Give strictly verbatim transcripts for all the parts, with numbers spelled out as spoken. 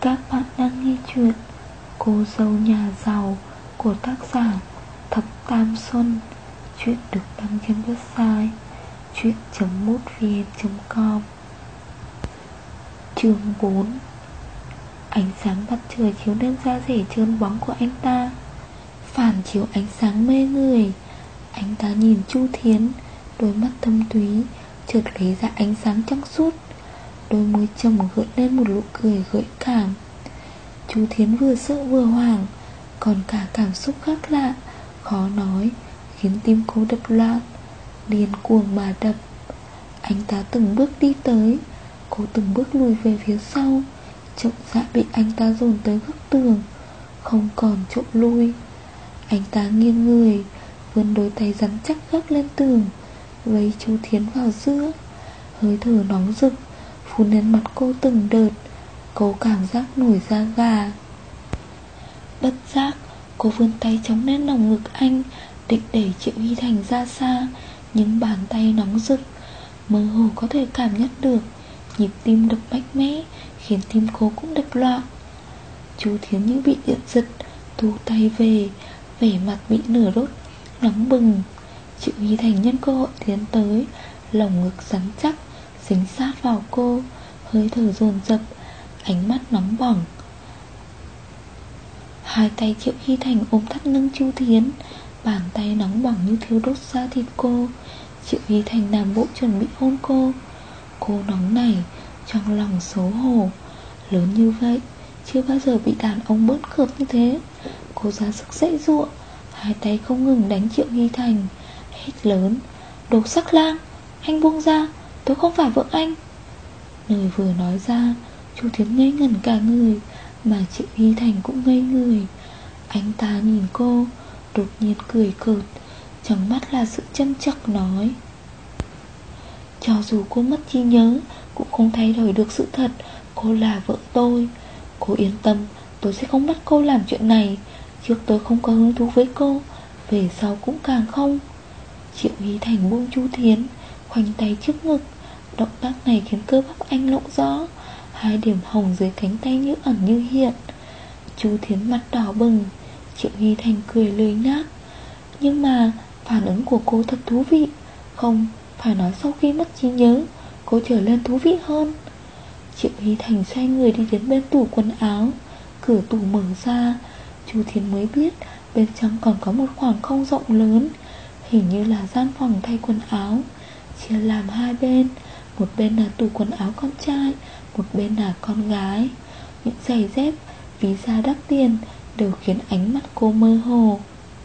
Các bạn đang nghe chuyện Cô dâu nhà giàu của tác giả Thập Tam Xuân. Chuyện được đăng trên website chuyện chấm mútvn chấm com. Chương bốn. Ánh sáng mặt trời chiếu lên da rẻ trơn bóng của anh ta, phản chiếu ánh sáng mê người. Anh ta nhìn Chu Thiến, đôi mắt thâm thúy chợt lấy ra ánh sáng trong suốt, đôi môi trầm gợi lên một nụ cười gợi cảm. Chu Thiến vừa sợ vừa hoảng, còn cả cảm xúc khác lạ, khó nói, khiến tim cô đập loạn, điên cuồng mà đập. Anh ta từng bước đi tới, cô từng bước lùi về phía sau, chậm rãi bị anh ta dồn tới góc tường, không còn chỗ lui. Anh ta nghiêng người, vươn đôi tay rắn chắc gác lên tường, vây Chu Thiến vào giữa. Hơi thở nóng rực phun lên mặt cô từng đợt, cô cảm giác nổi da gà. Bất giác cô vươn tay chống lên lòng ngực anh, định đẩy Triệu Hy Thành ra xa, nhưng bàn tay nóng rực mơ hồ có thể cảm nhận được nhịp tim đập mạnh mẽ, khiến tim cô cũng đập loạn. Chu Thiến như bị điện giật, thu tay về, vẻ mặt bị nửa đốt nóng bừng. Triệu Hy Thành nhân cơ hội tiến tới, lồng ngực rắn chắc dính sát vào cô, hơi thở dồn dập, ánh mắt nóng bỏng. Hai tay Triệu Hy Thành ôm thắt lưng Chu Thiến, bàn tay nóng bỏng như thiêu đốt da thịt cô. Triệu Hy Thành làm bộ chuẩn bị hôn cô. Cô nóng nảy, trong lòng xấu hổ. Lớn như vậy, chưa bao giờ bị đàn ông bỡn cợt như thế. Cô ra sức dãy giụa, hai tay không ngừng đánh Triệu Hy Thành, hét lớn: "Đồ sắc lang, anh buông ra, tôi không phải vợ anh." Lời vừa nói ra, Chu Thiến ngây ngẩn cả người, mà Triệu Hy Thành cũng ngây người. Anh ta nhìn cô, đột nhiên cười cợt, trong mắt là sự châm chọc nói: "Cho dù cô mất trí nhớ, cũng không thay đổi được sự thật, cô là vợ tôi. Cô yên tâm, tôi sẽ không bắt cô làm chuyện này. Trước tôi không có hứng thú với cô, về sau cũng càng không." Triệu Hy Thành buông Chu Thiến, khoanh tay trước ngực. Động tác này khiến cơ bắp anh lộ rõ, hai điểm hồng dưới cánh tay như ẩn như hiện. Chu Thiến mặt đỏ bừng. Triệu Hy Thành cười lười nhác: "Nhưng mà phản ứng của cô thật thú vị. Không, phải nói sau khi mất trí nhớ, cô trở lên thú vị hơn." Triệu Hy Thành xoay người đi đến bên tủ quần áo. Cửa tủ mở ra, Chu Thiến mới biết bên trong còn có một khoảng không rộng lớn, hình như là gian phòng thay quần áo, chia làm hai bên. Một bên là tủ quần áo con trai, một bên là con gái. Những giày dép, ví da đắt tiền đều khiến ánh mắt cô mơ hồ.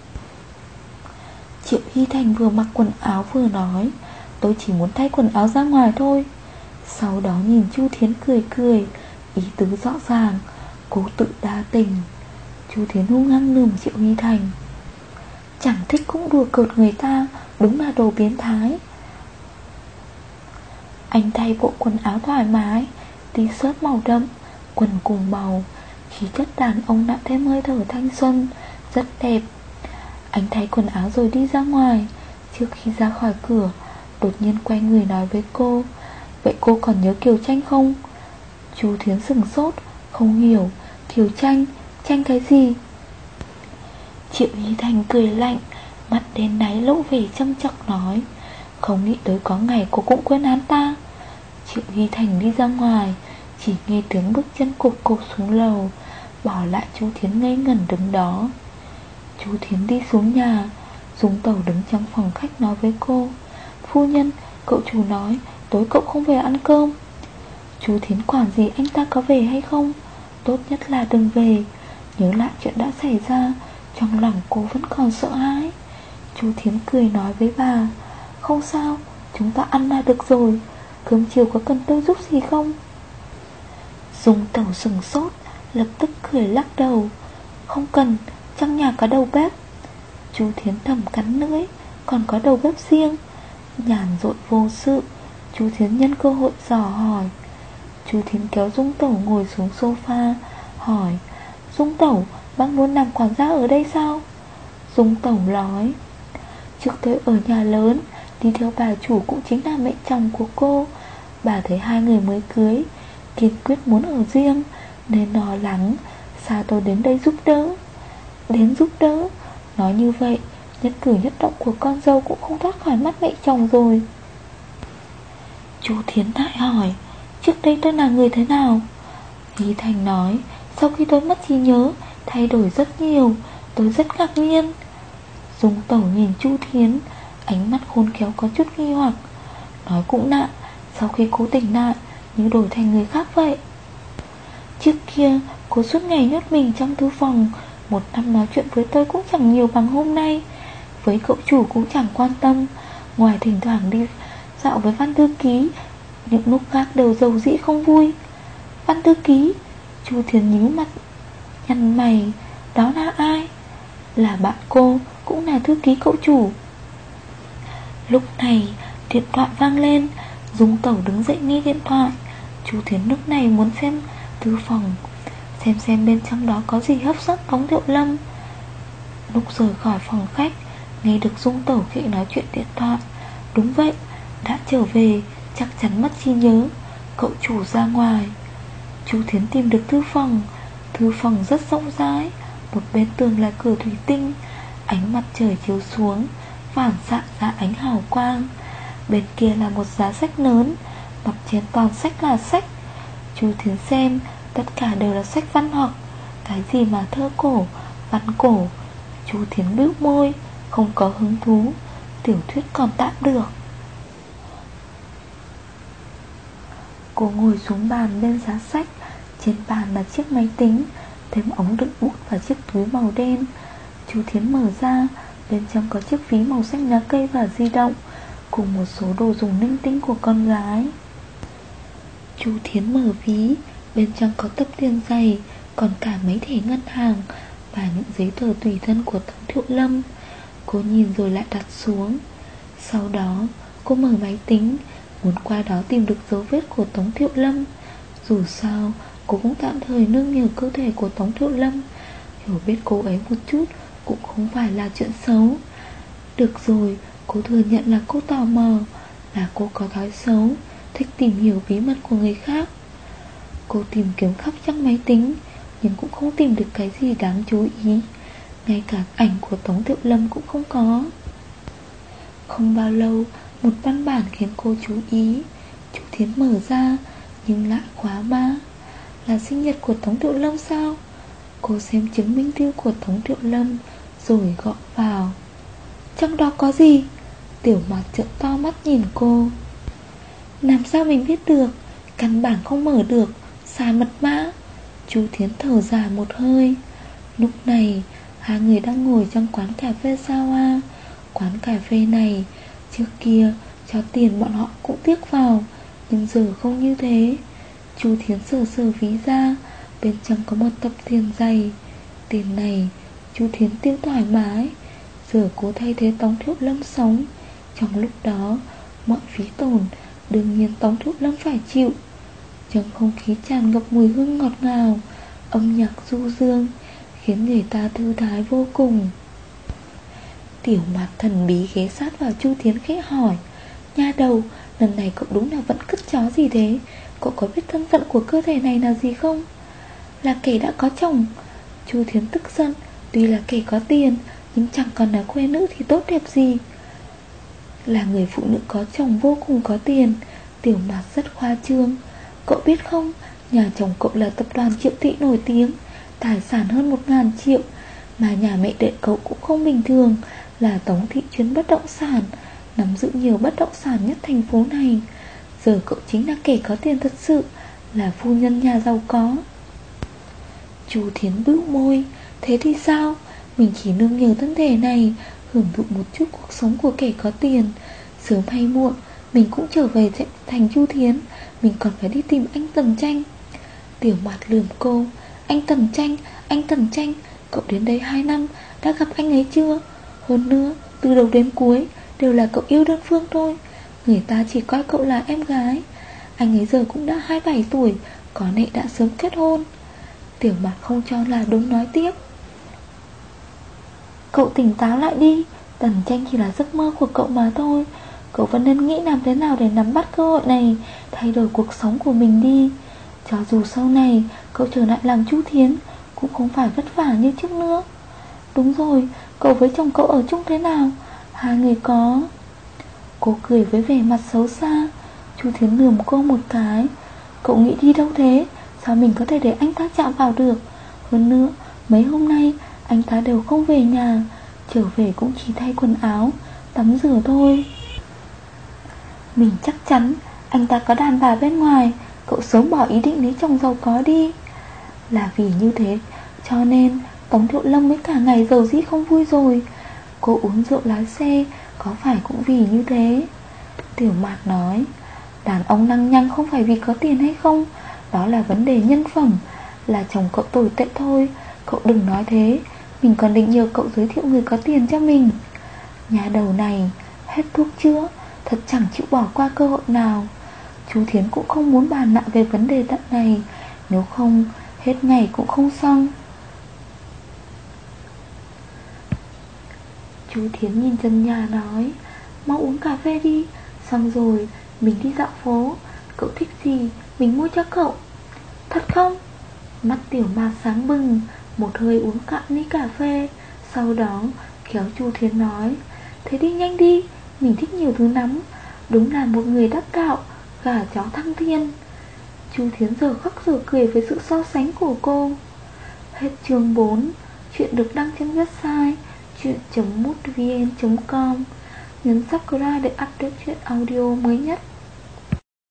Triệu Hy Thành vừa mặc quần áo vừa nói: "Tôi chỉ muốn thay quần áo ra ngoài thôi." Sau đó nhìn Chu Thiến cười cười, ý tứ rõ ràng, cố tự đa tình. Chu Thiến hung hăng lườm Triệu Hy Thành: "Chẳng thích cũng đùa cợt người ta, đúng là đồ biến thái." Anh thay bộ quần áo thoải mái, t-shirt màu đậm, quần cùng màu, khí chất đàn ông nặng thêm hơi thở thanh xuân, rất đẹp. Anh thay quần áo rồi đi ra ngoài. Trước khi ra khỏi cửa, đột nhiên quay người nói với cô: "Vậy cô còn nhớ Kiều Tranh không?" Chu Thiến sửng sốt, không hiểu. Kiều Tranh? Tranh cái gì? Triệu Hy Thành cười lạnh, mặt đen đáy lộ vẻ châm chọc nói: "Không nghĩ tới có ngày cô cũng quên hắn ta." Triệu Hy Thành đi ra ngoài, chỉ nghe tiếng bước chân cộp cộp xuống lầu, bỏ lại Chu Thiến ngây ngẩn đứng đó. Chu Thiến đi xuống nhà. Dung Tẩu đứng trong phòng khách nói với cô: "Phu nhân, cậu chủ nói tối cậu không về ăn cơm." Chu Thiến quản gì anh ta có về hay không, tốt nhất là đừng về. Nhớ lại chuyện đã xảy ra, trong lòng cô vẫn còn sợ hãi. Chu Thiến cười nói với bà: "Không sao, chúng ta ăn là được rồi. Cơm chiều có cần tôi giúp gì không?" Dung Tẩu sừng sốt, lập tức cười lắc đầu: "Không cần, trong nhà có đầu bếp." Chu Thiến thầm cắn lưỡi, còn có đầu bếp riêng. Nhàn rỗi vô sự, Chu Thiến nhân cơ hội dò hỏi. Chu Thiến kéo Dung Tẩu ngồi xuống sofa, hỏi: "Dung Tẩu, bác muốn làm quản gia ở đây sao?" Dung Tẩu nói: "Trước tôi ở nhà lớn, đi theo bà chủ cũng chính là mẹ chồng của cô. Bà thấy hai người mới cưới, kiên quyết muốn ở riêng, nên lo lắng. Sao tôi đến đây giúp đỡ? Đến giúp đỡ? Nói như vậy, nhất cử nhất động của con dâu cũng không thoát khỏi mắt mẹ chồng rồi. Chu Thiến lại hỏi, trước đây tôi là người thế nào? Lý Thành nói, sau khi tôi mất trí nhớ, thay đổi rất nhiều, tôi rất ngạc nhiên. Dung Tẩu nhìn Chu Thiến, ánh mắt khôn khéo có chút nghi hoặc. Nói cũng lạ, sau khi cô tỉnh lại như đổi thành người khác vậy. Trước kia cô suốt ngày nhốt mình trong thư phòng, một năm nói chuyện với tôi cũng chẳng nhiều bằng hôm nay. Với cậu chủ cũng chẳng quan tâm, ngoài thỉnh thoảng đi dạo với Văn thư ký, những lúc khác đều dầu dĩ không vui. Văn thư ký? Chu Thiến nhíu mặt nhăn mày, đó là ai? Là bạn cô, cũng là thư ký cậu chủ. Lúc này điện thoại vang lên, Dung Tẩu đứng dậy nghe điện thoại. Chu Thiến lúc này muốn xem thư phòng, xem xem bên trong đó có gì hấp dẫn Tống Thiệu Lâm. Lúc rời khỏi phòng khách, nghe được Dung Tẩu khẽ nói chuyện điện thoại. Đúng vậy, đã trở về, chắc chắn mất trí nhớ, cậu chủ ra ngoài. Chu Thiến tìm được thư phòng. Thư phòng rất rộng rãi, một bên tường là cửa thủy tinh, ánh mặt trời chiếu xuống phản xạ ra ánh hào quang. Bên kia là một giá sách lớn, mặt trên toàn sách là sách. Chu Thiến xem, tất cả đều là sách văn học. Cái gì mà thơ cổ, văn cổ, Chu Thiến bĩu môi, không có hứng thú. Tiểu thuyết còn tạm được. Cô ngồi xuống bàn bên giá sách. Trên bàn là chiếc máy tính, thêm ống đựng bút và chiếc túi màu đen. Chu Thiến mở ra, bên trong có chiếc ví màu xanh lá cây và di động, cùng một số đồ dùng linh tinh của con gái. Chu Thiến mở ví, bên trong có tập tiền giày, còn cả mấy thẻ ngân hàng và những giấy tờ tùy thân của Tống Thiệu Lâm. Cô nhìn rồi lại đặt xuống. Sau đó cô mở máy tính, muốn qua đó tìm được dấu vết của Tống Thiệu Lâm. Dù sao cô cũng tạm thời nương nhờ cơ thể của Tống Thiệu Lâm, hiểu biết cô ấy một chút cũng không phải là chuyện xấu. Được rồi, cô thừa nhận là cô tò mò, là cô có thói xấu, thích tìm hiểu bí mật của người khác. Cô tìm kiếm khắp trong máy tính, nhưng cũng không tìm được cái gì đáng chú ý. Ngay cả ảnh của Tống Thiệu Lâm cũng không có. Không bao lâu, một văn bản khiến cô chú ý. Chu Thiến mở ra, nhưng lại khóa ba. Là sinh nhật của Tống Thiệu Lâm sao? Cô xem chứng minh thư của Tống Thiệu Lâm, rồi gõ vào. Trong đó có gì? Tiểu Mạt trợn to mắt nhìn cô. Làm sao mình biết được? Căn bản không mở được, xài mật mã. Chu Thiến thở dài một hơi. Lúc này hai người đang ngồi trong quán cà phê Sawa. Quán cà phê này trước kia cho tiền bọn họ cũng tiếc vào, nhưng giờ không như thế. Chu Thiến sờ sờ ví ra, bên trong có một tập tiền dày. Tiền này Chu Thiến tiêu thoải mái. Giờ cô thay thế Tống Thiệu Lâm sống. Trong lúc đó mọi phí tổn đương nhiên Tống Thiệu Lâm phải chịu. Trong không khí tràn ngập mùi hương ngọt ngào, âm nhạc du dương, khiến người ta thư thái vô cùng. Tiểu Mạt thần bí ghé sát vào Chu Thiến khẽ hỏi, nha đầu, lần này cậu đúng là vẫn cứt chó gì thế? Cậu có biết thân phận của cơ thể này là gì không? Là kẻ đã có chồng. Chu Thiến tức giận, tuy là kẻ có tiền, nhưng chẳng còn là khuê nữ thì tốt đẹp gì. Là người phụ nữ có chồng vô cùng có tiền. Tiểu Mạt rất khoa trương. Cậu biết không, nhà chồng cậu là tập đoàn Triệu Thị nổi tiếng, tài sản hơn một ngàn triệu. Mà nhà mẹ đẻ cậu cũng không bình thường, là Tống Thị chuyên bất động sản, nắm giữ nhiều bất động sản nhất thành phố này. Giờ cậu chính là kẻ có tiền thật sự, là phu nhân nhà giàu có. Chu Thiến bĩu môi. Thế thì sao? Mình chỉ nương nhờ thân thể này, hưởng thụ một chút cuộc sống của kẻ có tiền. Sớm hay muộn mình cũng trở về thành Chu Thiến. Mình còn phải đi tìm anh Tần Tranh. Tiểu Mạt lườm cô. Anh Tần Tranh, anh Tần Tranh, cậu đến đây hai năm, đã gặp anh ấy chưa? Hơn nữa, từ đầu đến cuối đều là cậu yêu đơn phương thôi. Người ta chỉ coi cậu là em gái. Anh ấy giờ cũng đã hai mươi bảy tuổi, có lẽ đã sớm kết hôn. Tiểu Mạt không cho là đúng nói tiếp. Cậu tỉnh táo lại đi. Tần Tranh chỉ là giấc mơ của cậu mà thôi. Cậu vẫn nên nghĩ làm thế nào để nắm bắt cơ hội này, thay đổi cuộc sống của mình đi. Cho dù sau này cậu trở lại làm Chu Thiến cũng không phải vất vả như trước nữa. Đúng rồi, cậu với chồng cậu ở chung thế nào? Hai người có... Cô cười với vẻ mặt xấu xa. Chu Thiến lườm cô một cái. Cậu nghĩ đi đâu thế? Sao mình có thể để anh ta chạm vào được? Hơn nữa, mấy hôm nay anh ta đều không về nhà, trở về cũng chỉ thay quần áo, tắm rửa thôi. Mình chắc chắn anh ta có đàn bà bên ngoài. Cậu sớm bỏ ý định lấy chồng giàu có đi. Là vì như thế cho nên Tống Thiệu Lâm mới cả ngày dầu dĩ không vui rồi. Cô uống rượu lái xe có phải cũng vì như thế? Tiểu Mạt nói, đàn ông lăng nhăng không phải vì có tiền hay không, đó là vấn đề nhân phẩm. Là chồng cậu tồi tệ thôi. Cậu đừng nói thế. Mình còn định nhờ cậu giới thiệu người có tiền cho mình. Nhà đầu này hết thuốc chữa, thật chẳng chịu bỏ qua cơ hội nào. Chú Thiến cũng không muốn bàn lại về vấn đề tận này, nếu không hết ngày cũng không xong. Chú Thiến nhìn chân nhà nói, mau uống cà phê đi, xong rồi mình đi dạo phố. Cậu thích gì mình mua cho cậu. Thật không? Mắt Tiểu Mạt sáng bừng, một hơi uống cạn ly cà phê. Sau đó kéo Chu Thiến nói, thế đi nhanh đi, mình thích nhiều thứ lắm. Đúng là một người đắc đạo, gà chó thăng thiên. Chu Thiến giờ khóc giờ cười với sự so sánh của cô. Hết chương bốn. Chuyện được đăng trên website chuyện chấm mútvn chấm com. Nhấn subscribe để update chuyện audio mới nhất.